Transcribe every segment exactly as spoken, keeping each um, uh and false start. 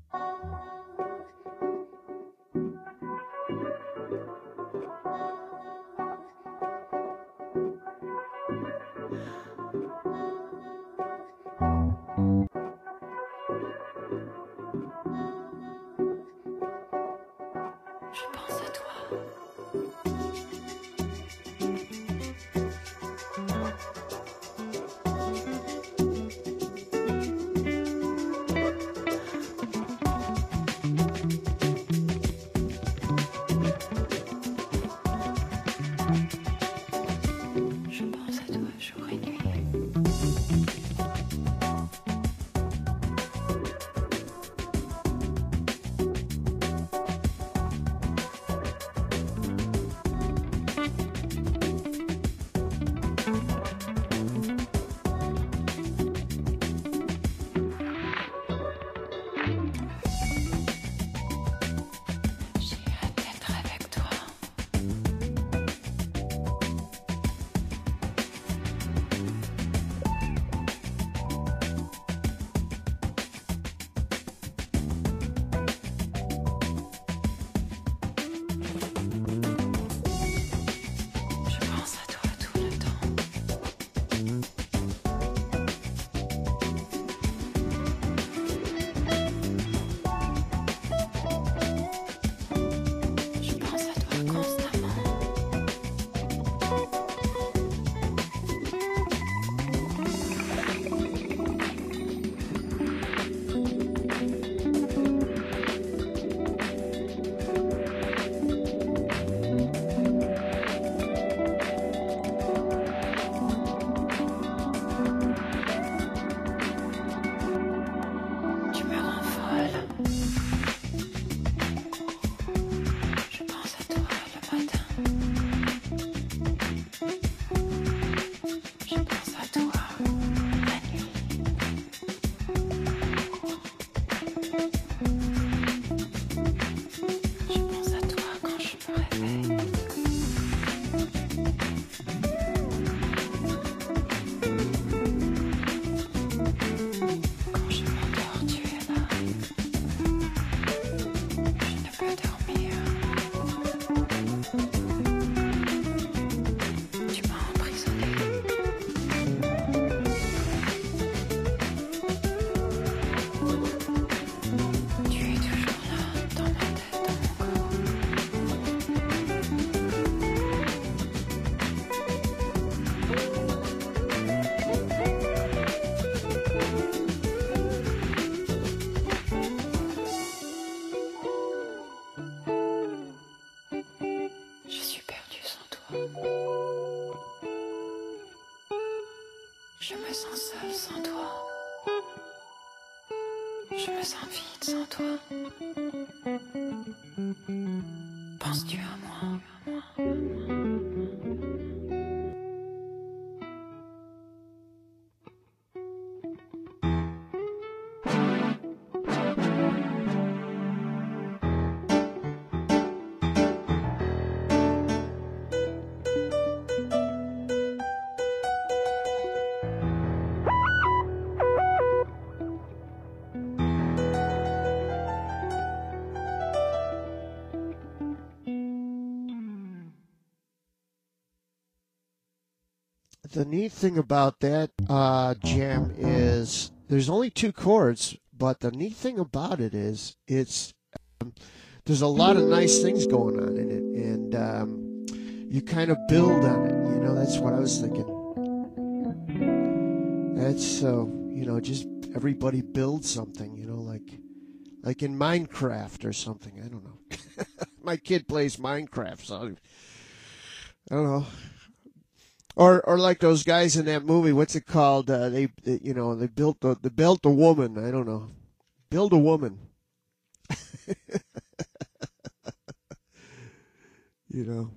Je me sens seule sans toi. Je me sens vide sans toi. Penses-tu à moi? The neat thing about that uh, jam is there's only two chords, but the neat thing about it is it's um, there's a lot of nice things going on in it, and um, you kind of build on it. You know, that's what I was thinking. That's so you know, just everybody builds something. You know, like like in Minecraft or something. I don't know. My kid plays Minecraft, so I don't know. Or, or like those guys in that movie. What's it called? Uh, they, they, you know, they built a, they built a woman. I don't know. Build a woman. You know.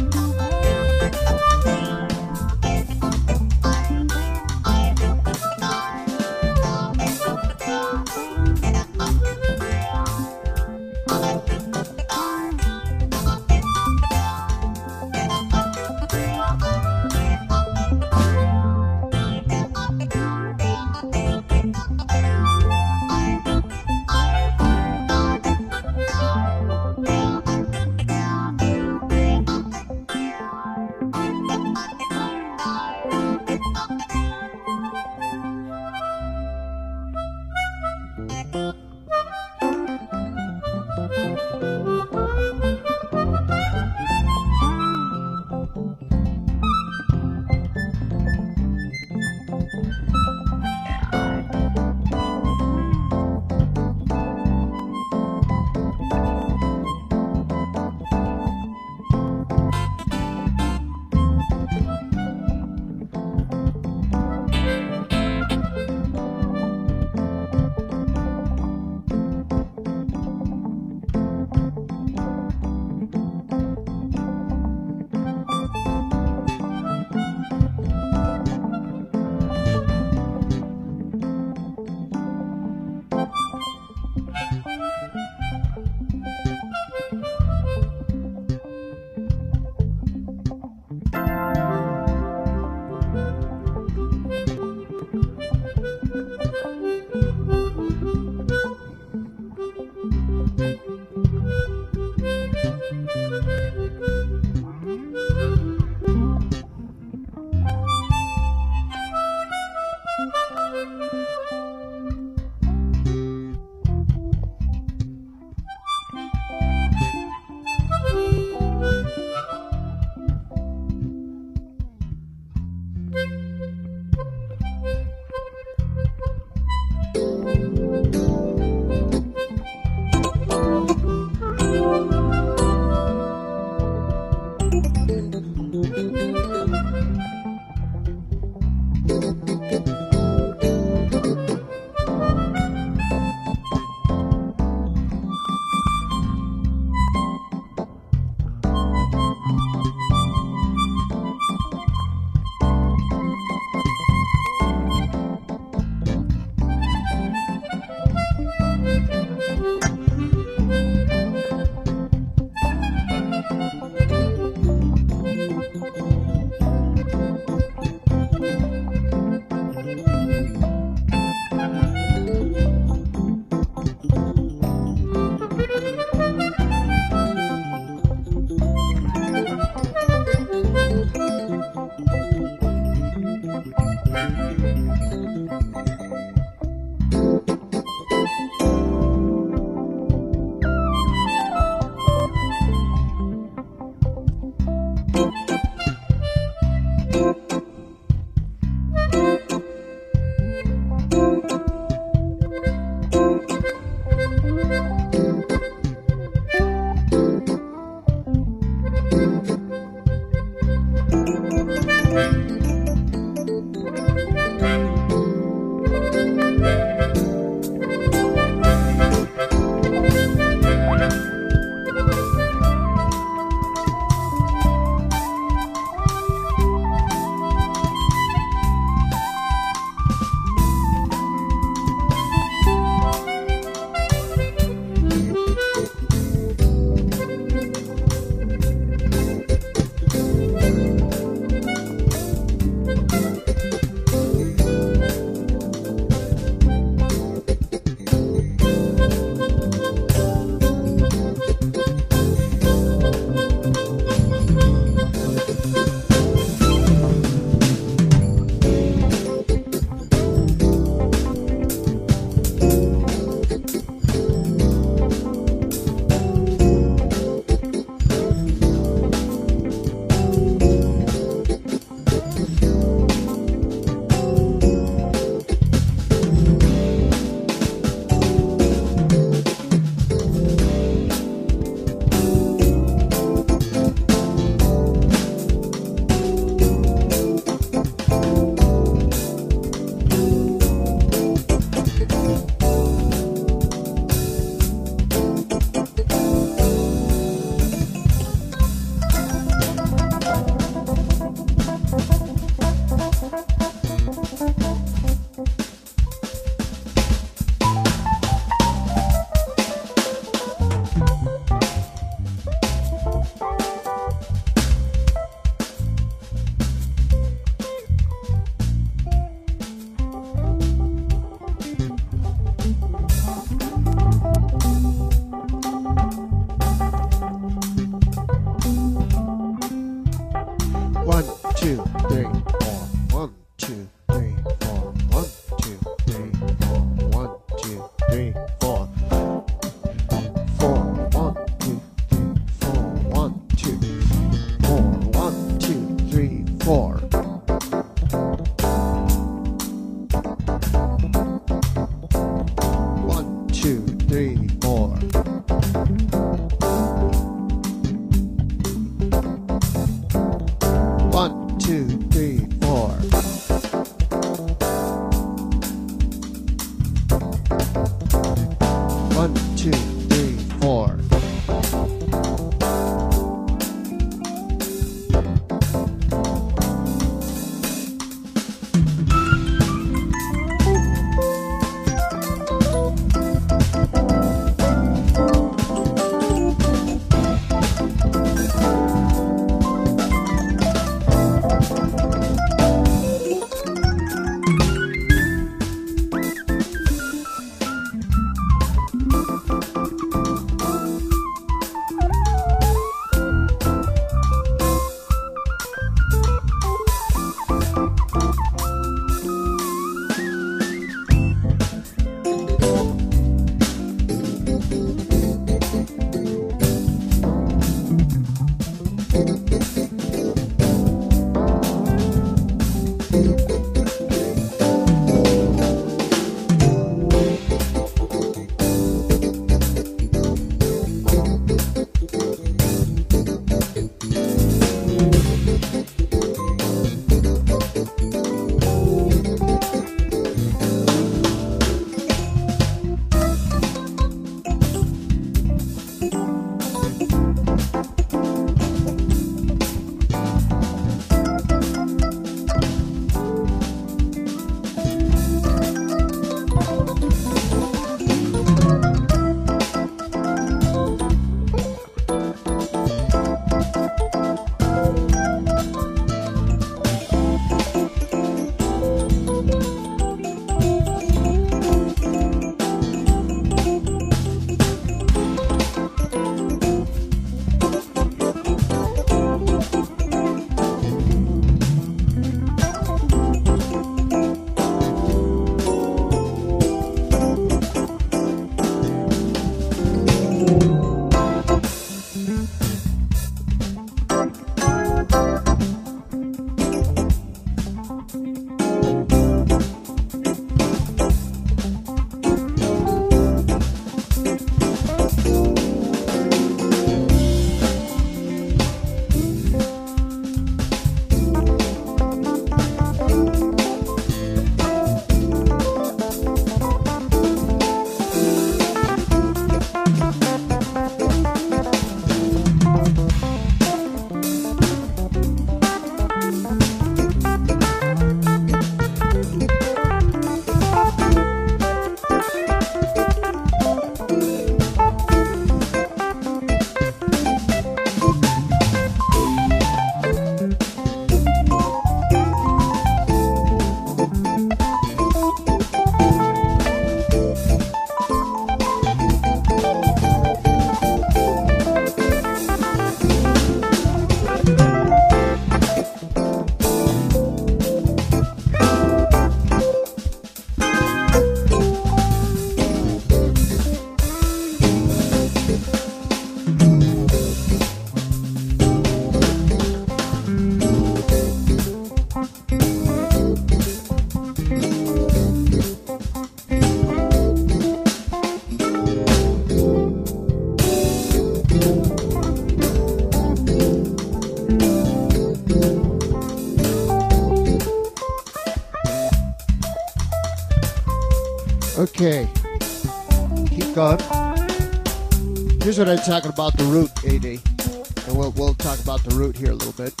Okay. Keep going. Here's what I'm talking about the root, A D. And we'll, we'll talk about the root here a little bit.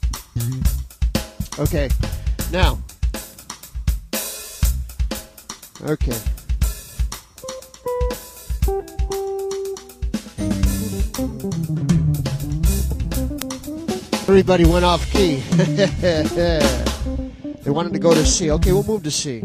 Okay. Now. Okay. Everybody went off key. They wanted to go to C. Okay, we'll move to C.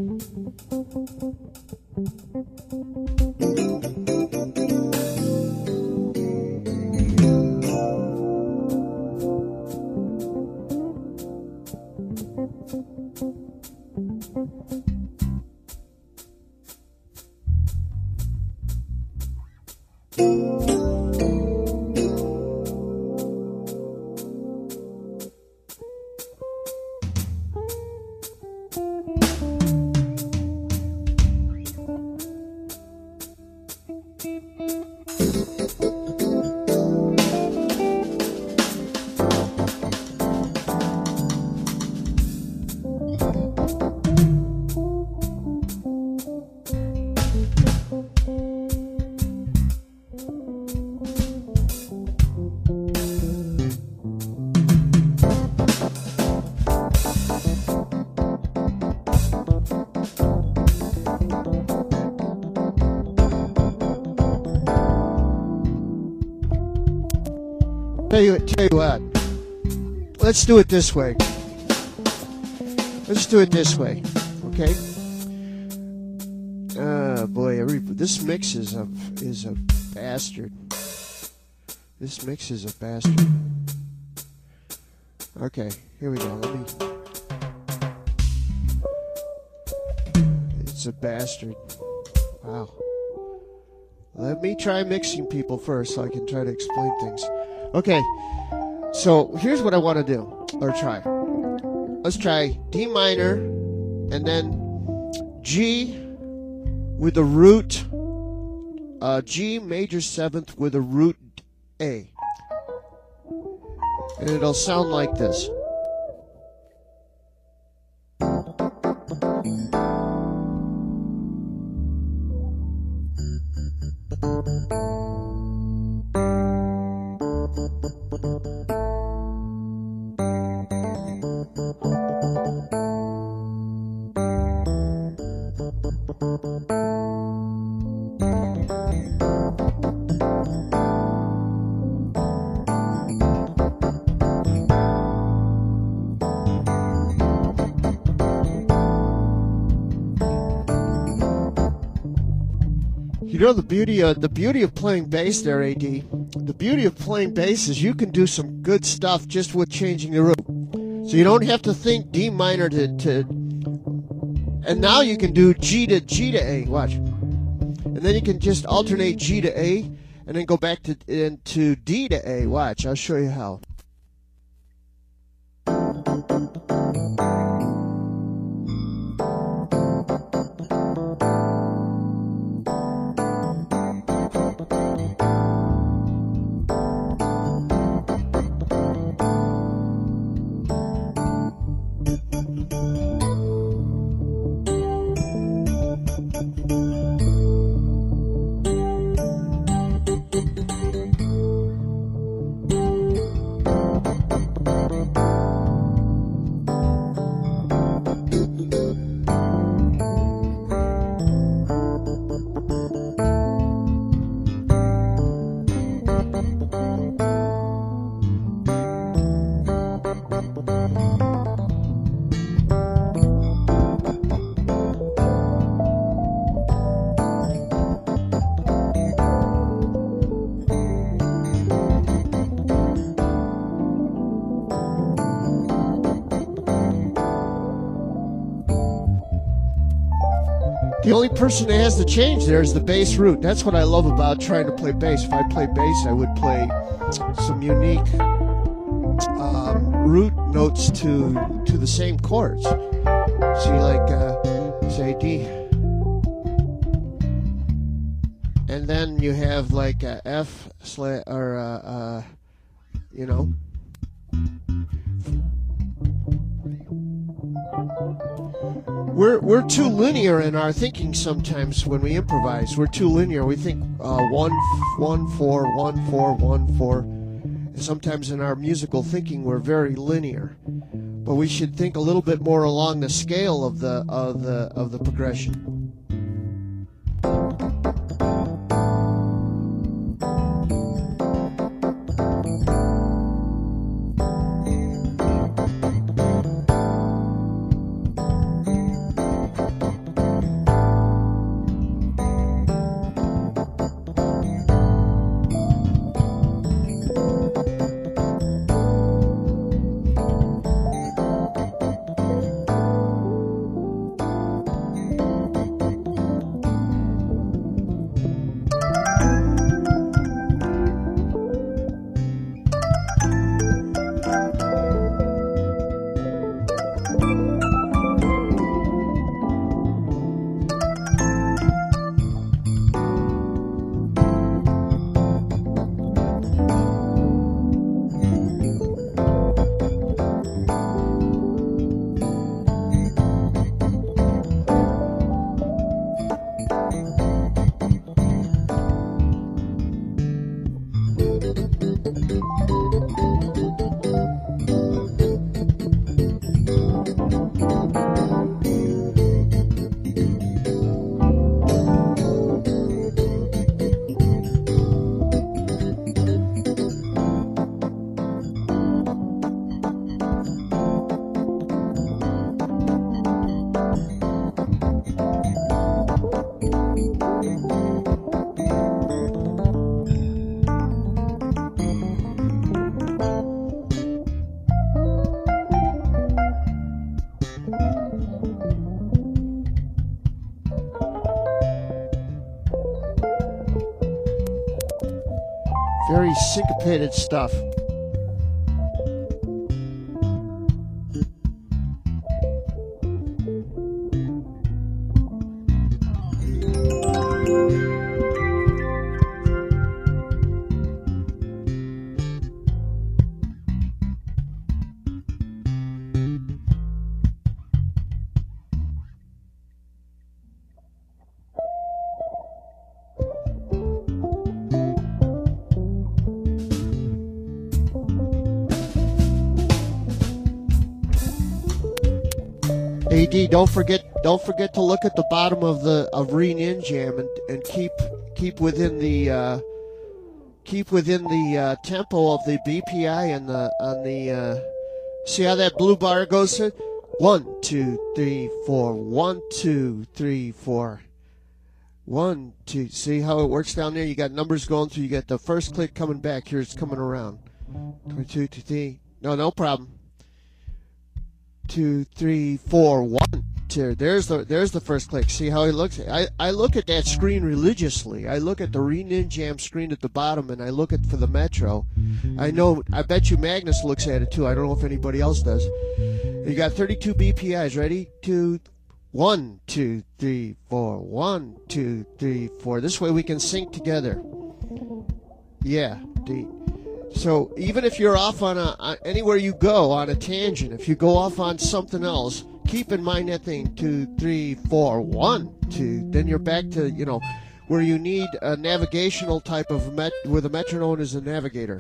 Tell you, tell you what, let's do it this way. Let's do it this way, okay? Ah, boy, every, this mix is a, is a bastard. This mix is a bastard. Okay, here we go. Let me. It's a bastard. Wow. Let me try mixing people first so I can try to explain things. Okay, so here's what I want to do, or try. Let's try D minor, and then G with a root, uh, G major seventh with a root A. And it'll sound like this. You know the beauty of the beauty of playing bass there, A D. The beauty of playing bass is you can do some good stuff just with changing the root. So you don't have to think D minor to, to and now you can do G to G to A. Watch, and then you can just alternate G to A, and then go back to into D to A. Watch, I'll show you how. The only person that has to change there is the bass root. That's what I love about trying to play bass. If I play bass, I would play some unique um, root notes to to the same chords. See, like uh, say D, and then you have like a F sla or uh, uh, you know. we're we're too linear in our thinking sometimes when we improvise. We're too linear. We think uh, one, one, four, one, four, one, four. And sometimes in our musical thinking, we're very linear. But we should think a little bit more along the scale of the of the of the progression. Very syncopated stuff. A D, don't forget don't forget to look at the bottom of the of Re Ninjam and, and keep keep within the uh, keep within the uh, tempo of the B P I and the on the uh, see how that blue bar goes to one two three four one two three four one two. See how it works down there? You got numbers going through. You got the first click coming back. Here it's coming around. Two two three. No, no problem. Two, three, four, one, two. There's the there's the first click. See how it looks? I, I look at that screen religiously. I look at the Re Ninjam screen at the bottom, and I look at for the Metro. I know. I bet you Magnus looks at it too. I don't know if anybody else does. You got thirty-two B P Is. Ready? Two, one, two, three, four. One, two, three, four. This way we can sync together. Yeah. D. So even if you're off on a on anywhere you go on a tangent, if you go off on something else, keep in mind that thing two, three, four, one, two. Then you're back to you know where you need a navigational type of met where the metronome is a navigator.